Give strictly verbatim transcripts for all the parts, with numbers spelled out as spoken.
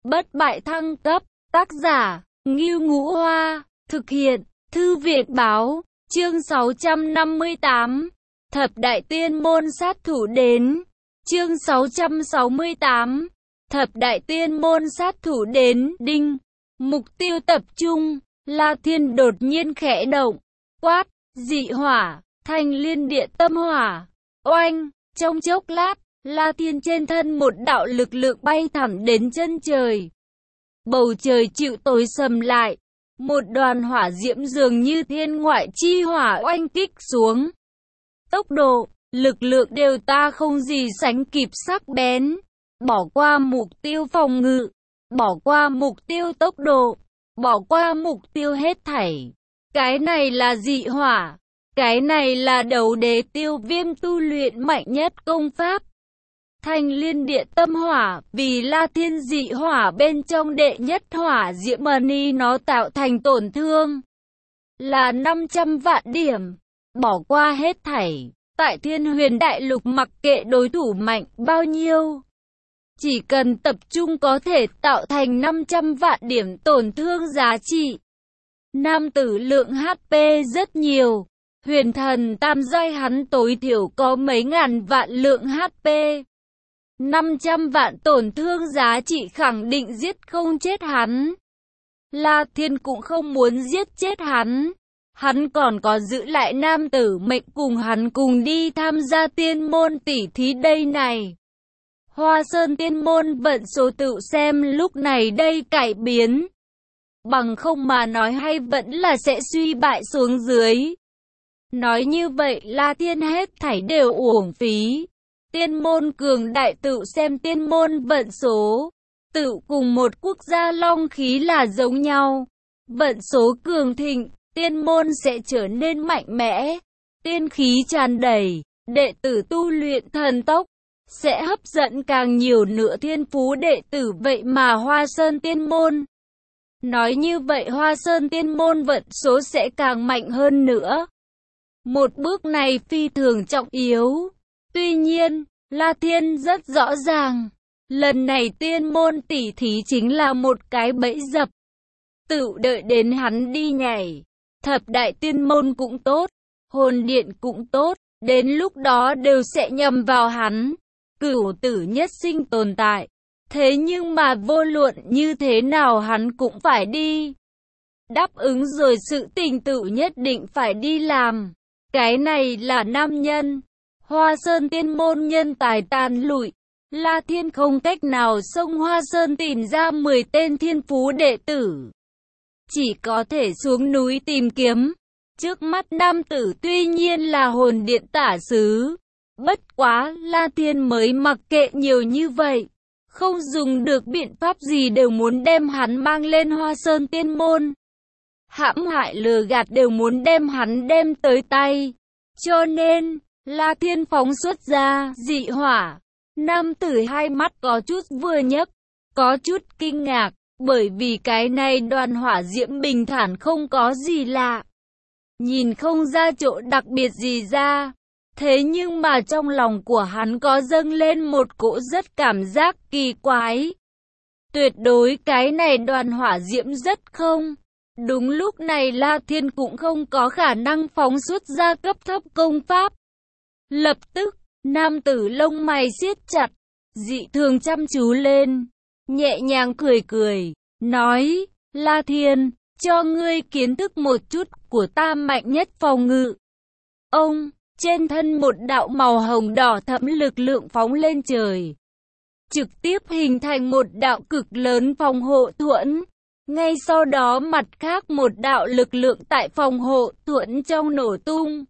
Bất bại thăng cấp, tác giả, Ngưu Ngũ Hoa, thực hiện, Thư viện Báo, chương sáu trăm năm mươi tám, Thập Đại Tiên Môn sát thủ đến, chương sáu trăm sáu mươi tám, Thập Đại Tiên Môn sát thủ đến, đinh, mục tiêu tập trung, La Thiên đột nhiên khẽ động, quát, dị hỏa, thành liên địa tâm hỏa, oanh, trong chốc lát, La Thiên trên thân một đạo lực lượng bay thẳng đến chân trời. Bầu trời chịu tối sầm lại, một đoàn hỏa diễm dường như thiên ngoại chi hỏa oanh kích xuống. Tốc độ, lực lượng đều ta không gì sánh kịp sắc bén, bỏ qua mục tiêu phòng ngự, bỏ qua mục tiêu tốc độ, bỏ qua mục tiêu hết thảy. Cái này là dị hỏa, cái này là đấu đế tiêu viêm tu luyện mạnh nhất công pháp. Thành liên địa tâm hỏa, vì La Thiên dị hỏa bên trong đệ nhất hỏa diễm ni nó tạo thành tổn thương là năm trăm vạn điểm, bỏ qua hết thảy. Tại Thiên Huyền Đại Lục mặc kệ đối thủ mạnh bao nhiêu, chỉ cần tập trung có thể tạo thành năm trăm vạn điểm tổn thương giá trị. Nam tử lượng hát pê rất nhiều, huyền thần tam giai hắn tối thiểu có mấy ngàn vạn lượng hát pê. năm trăm vạn tổn thương giá trị khẳng định giết không chết hắn. La Thiên cũng không muốn giết chết hắn. Hắn còn có giữ lại nam tử mệnh cùng hắn cùng đi tham gia tiên môn tỷ thí đây này. Hoa Sơn tiên môn vận số tự xem lúc này đây cải biến. Bằng không mà nói hay vẫn là sẽ suy bại xuống dưới. Nói như vậy La Thiên hết thảy đều uổng phí. Tiên môn cường đại tự xem tiên môn vận số. Tự cùng một quốc gia long khí là giống nhau. Vận số cường thịnh, tiên môn sẽ trở nên mạnh mẽ. Tiên khí tràn đầy, đệ tử tu luyện thần tốc, sẽ hấp dẫn càng nhiều nữa thiên phú đệ tử. Vậy mà Hoa Sơn tiên môn, nói như vậy Hoa Sơn tiên môn vận số sẽ càng mạnh hơn nữa. Một bước này phi thường trọng yếu. Tuy nhiên, La Thiên rất rõ ràng, lần này tiên môn tỷ thí chính là một cái bẫy dập. Tự đợi đến hắn đi nhảy, thập đại tiên môn cũng tốt, hồn điện cũng tốt, đến lúc đó đều sẽ nhầm vào hắn. Cửu tử nhất sinh tồn tại. Thế nhưng mà vô luận như thế nào hắn cũng phải đi. Đáp ứng rồi sự tình tự nhất định phải đi làm. Cái này là nam nhân. Hoa Sơn tiên môn nhân tài tàn lụi. La Thiên không cách nào xông Hoa Sơn tìm ra mười tên thiên phú đệ tử. Chỉ có thể xuống núi tìm kiếm. Trước mắt nam tử tuy nhiên là hồn điện tả sứ. Bất quá La Thiên mới mặc kệ nhiều như vậy. Không dùng được biện pháp gì đều muốn đem hắn mang lên Hoa Sơn tiên môn. Hãm hại lừa gạt đều muốn đem hắn đem tới tay. Cho nên, La Thiên phóng xuất ra dị hỏa. Nam tử hai mắt có chút vừa nhấc, có chút kinh ngạc, bởi vì cái này đoàn hỏa diễm bình thản không có gì lạ. Nhìn không ra chỗ đặc biệt gì ra. Thế nhưng mà trong lòng của hắn có dâng lên một cỗ rất cảm giác kỳ quái. Tuyệt đối cái này đoàn hỏa diễm rất không. Đúng lúc này La Thiên cũng không có khả năng phóng xuất ra cấp thấp công pháp. Lập tức, nam tử lông mày siết chặt, dị thường chăm chú lên, nhẹ nhàng cười cười, nói, La Thiên, cho ngươi kiến thức một chút của ta mạnh nhất phòng ngự. Ông, trên thân một đạo màu hồng đỏ thẫm lực lượng phóng lên trời. Trực tiếp hình thành một đạo cực lớn phòng hộ thuẫn. Ngay sau đó mặt khác một đạo lực lượng tại phòng hộ thuẫn trong nổ tung.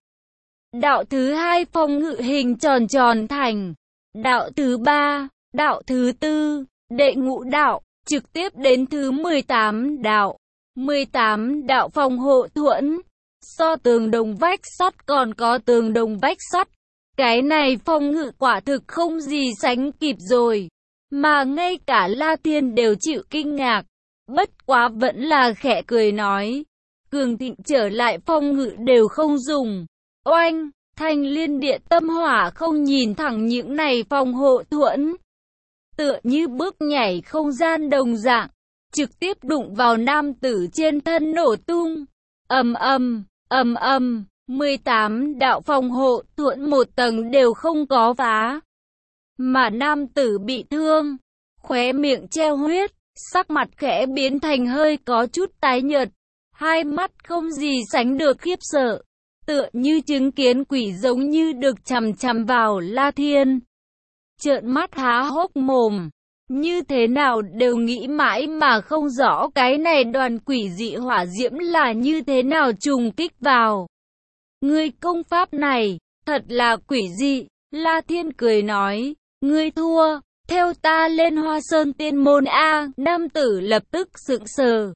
Đạo thứ hai phòng ngự hình tròn tròn thành. Đạo thứ ba, đạo thứ tư, đệ ngũ đạo, trực tiếp đến thứ mười tám đạo. mười tám đạo phòng hộ thuẫn. So tường đồng vách sắt còn có tường đồng vách sắt. Cái này phòng ngự quả thực không gì sánh kịp rồi. Mà ngay cả La Thiên đều chịu kinh ngạc. Bất quá vẫn là khẽ cười nói. Cường thịnh trở lại phòng ngự đều không dùng. Oanh, thành liên địa tâm hỏa không nhìn thẳng những này phòng hộ thuẫn. tựa như bước nhảy không gian đồng dạng, trực tiếp đụng vào nam tử trên thân nổ tung. Ầm ầm, ầm ầm, mười tám đạo phòng hộ thuẫn một tầng đều không có phá. Mà nam tử bị thương, khóe miệng treo huyết, sắc mặt khẽ biến thành hơi có chút tái nhợt, hai mắt không gì sánh được khiếp sợ, tựa như chứng kiến quỷ giống như được chằm chằm vào La Thiên. Trợn mắt há hốc mồm, như thế nào đều nghĩ mãi mà không rõ cái này đoàn quỷ dị hỏa diễm là như thế nào trùng kích vào. Ngươi công pháp này, thật là quỷ dị, La Thiên cười nói, ngươi thua, theo ta lên Hoa Sơn Tiên Môn A. Nam tử lập tức sững sờ,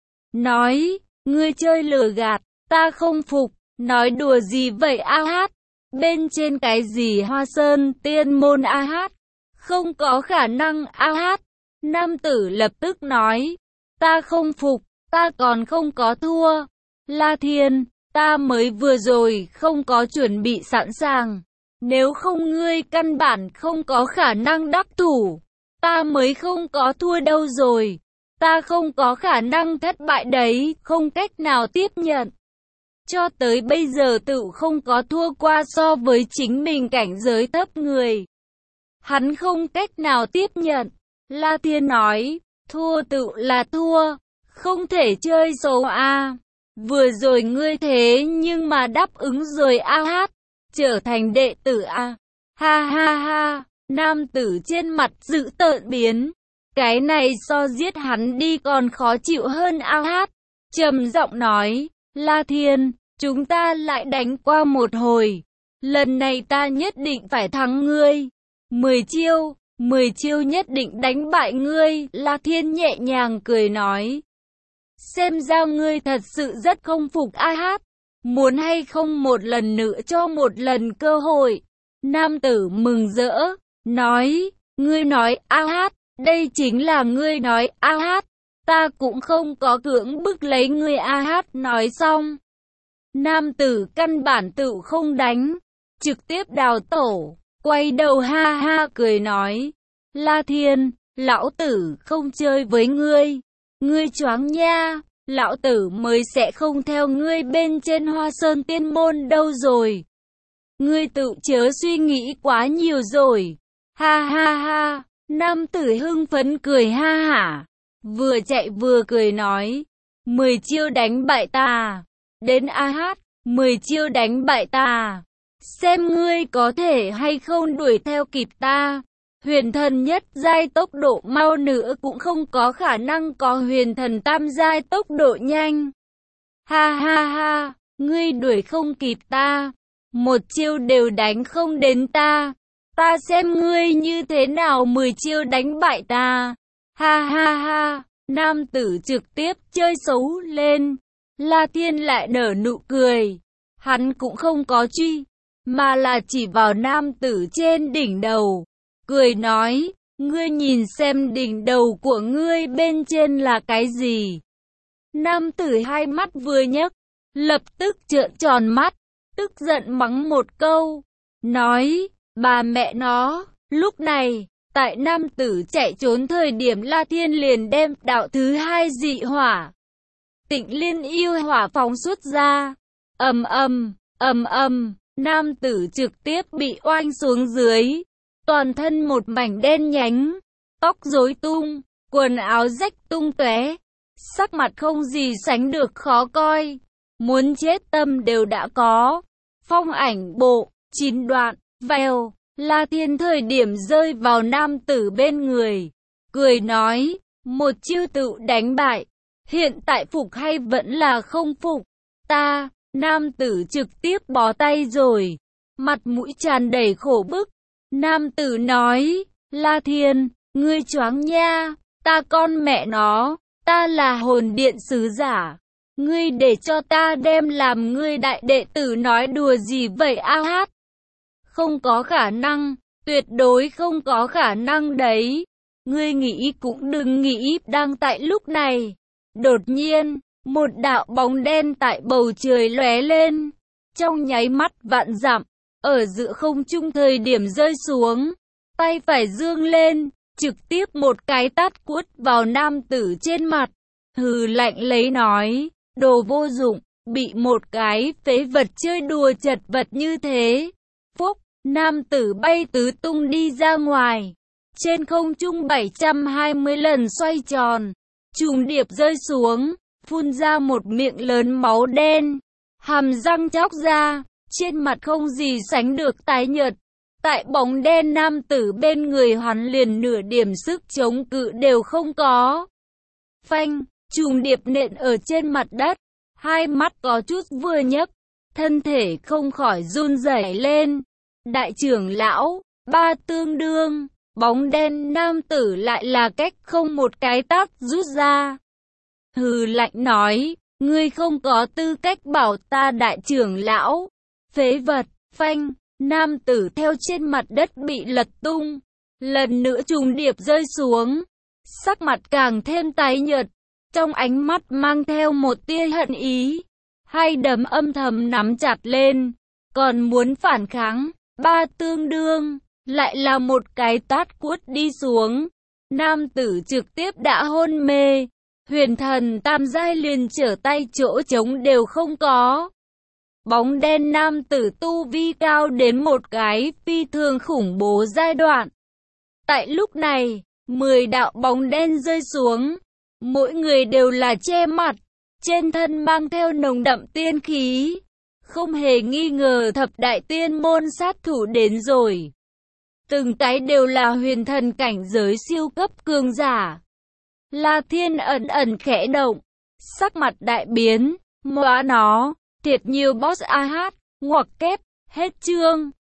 nói, ngươi chơi lừa gạt, ta không phục, nói đùa gì vậy A Hát, bên trên cái gì Hoa Sơn Tiên Môn A Hát, không có khả năng A Hát. Nam tử lập tức nói, ta không phục, ta còn không có thua. La Thiên, ta mới vừa rồi không có chuẩn bị sẵn sàng, nếu không ngươi căn bản không có khả năng đắc thủ, ta mới không có thua đâu rồi, ta không có khả năng thất bại đấy, không cách nào tiếp nhận. Cho tới bây giờ tự không có thua qua so với chính mình cảnh giới thấp người. Hắn không cách nào tiếp nhận. La Thiên nói, thua tự là thua, không thể chơi xấu a. Vừa rồi ngươi thế nhưng mà đáp ứng rồi A Hát, trở thành đệ tử a. Ha ha ha, nam tử trên mặt dữ tợn biến. Cái này so giết hắn đi còn khó chịu hơn A Hát. Trầm giọng nói, La Thiên, chúng ta lại đánh qua một hồi. Lần này ta nhất định phải thắng ngươi. Mười chiêu, mười chiêu nhất định đánh bại ngươi. La Thiên nhẹ nhàng cười nói. Xem ra ngươi thật sự rất không phục A Hát. Muốn hay không một lần nữa cho một lần cơ hội. Nam tử mừng rỡ, nói, ngươi nói A Hát, đây chính là ngươi nói A Hát, ta cũng không có cưỡng bức lấy ngươi A Hát. Nói xong, nam tử căn bản tự không đánh, trực tiếp đào tổ, quay đầu ha ha cười nói, La Thiên, lão tử không chơi với ngươi, ngươi choáng nha, lão tử mới sẽ không theo ngươi bên trên Hoa Sơn Tiên Môn đâu rồi. Ngươi tự chớ suy nghĩ quá nhiều rồi. Ha ha ha, nam tử hưng phấn cười ha hả, vừa chạy vừa cười nói, mười chiêu đánh bại ta, đến A Hát, mười chiêu đánh bại ta, xem ngươi có thể hay không đuổi theo kịp ta. Huyền thần nhất giai tốc độ mau nữa cũng không có khả năng có huyền thần tam giai tốc độ nhanh. Ha ha ha, ngươi đuổi không kịp ta, một chiêu đều đánh không đến ta, ta xem ngươi như thế nào mười chiêu đánh bại ta. Ha ha ha, nam tử trực tiếp chơi xấu lên. La Thiên lại nở nụ cười, hắn cũng không có truy, mà là chỉ vào nam tử trên đỉnh đầu, cười nói, ngươi nhìn xem đỉnh đầu của ngươi bên trên là cái gì. Nam tử hai mắt vừa nhấc, lập tức trợn tròn mắt, tức giận mắng một câu, nói, bà mẹ nó. Lúc này, tại nam tử chạy trốn thời điểm, La Thiên liền đem đạo thứ hai dị hỏa, Tịnh Liên yêu hỏa phóng xuất ra. Ầm ầm, ầm ầm, nam tử trực tiếp bị oanh xuống dưới, toàn thân một mảnh đen nhánh, tóc rối tung, quần áo rách tung tóe, sắc mặt không gì sánh được khó coi, muốn chết tâm đều đã có. Phong ảnh bộ, chín đoạn, vèo, La Thiên thời điểm rơi vào nam tử bên người, cười nói, một chiêu tự đánh bại, hiện tại phục hay vẫn là không phục? Ta, nam tử trực tiếp bó tay rồi, mặt mũi tràn đầy khổ bức. Nam tử nói, La Thiên, ngươi choáng nha, ta con mẹ nó, ta là hồn điện sứ giả, ngươi để cho ta đem làm ngươi đại đệ tử nói đùa gì vậy A Hát? Không có khả năng, tuyệt đối không có khả năng đấy, ngươi nghĩ cũng đừng nghĩ. Đang tại lúc này, đột nhiên, một đạo bóng đen tại bầu trời lóe lên, trong nháy mắt vạn dặm, ở giữa không trung thời điểm rơi xuống, tay phải dương lên, trực tiếp một cái tát quất vào nam tử trên mặt, hừ lạnh lấy nói, đồ vô dụng, bị một cái phế vật chơi đùa chật vật như thế. Phúc, nam tử bay tứ tung đi ra ngoài, trên không trung bảy trăm hai mươi lần xoay tròn, trùng điệp rơi xuống, phun ra một miệng lớn máu đen, hàm răng chóc ra, trên mặt không gì sánh được tái nhợt. Tại bóng đen nam tử bên người hắn liền nửa điểm sức chống cự đều không có. Phanh, trùng điệp nện ở trên mặt đất, hai mắt có chút vừa nhấc, thân thể không khỏi run rẩy lên. Đại trưởng lão, ba tương đương, bóng đen nam tử lại là cách không một cái tát rút ra. Hừ lạnh nói, ngươi không có tư cách bảo ta đại trưởng lão. Phế vật, phanh, nam tử theo trên mặt đất bị lật tung, lần nữa trùng điệp rơi xuống, sắc mặt càng thêm tái nhợt, trong ánh mắt mang theo một tia hận ý, hai đấm âm thầm nắm chặt lên, còn muốn phản kháng. Ba tương đương, lại là một cái tát quất đi xuống, nam tử trực tiếp đã hôn mê, huyền thần tam giai liền trở tay chỗ trống đều không có. Bóng đen nam tử tu vi cao đến một cái phi thường khủng bố giai đoạn. Tại lúc này, mười đạo bóng đen rơi xuống, mỗi người đều là che mặt, trên thân mang theo nồng đậm tiên khí. Không hề nghi ngờ thập đại tiên môn sát thủ đến rồi. Từng cái đều là huyền thần cảnh giới siêu cấp cường giả. La Thiên ẩn ẩn khẽ động, sắc mặt đại biến, móa nó, thiệt nhiều boss a hát, ngoặc kép, hết chương.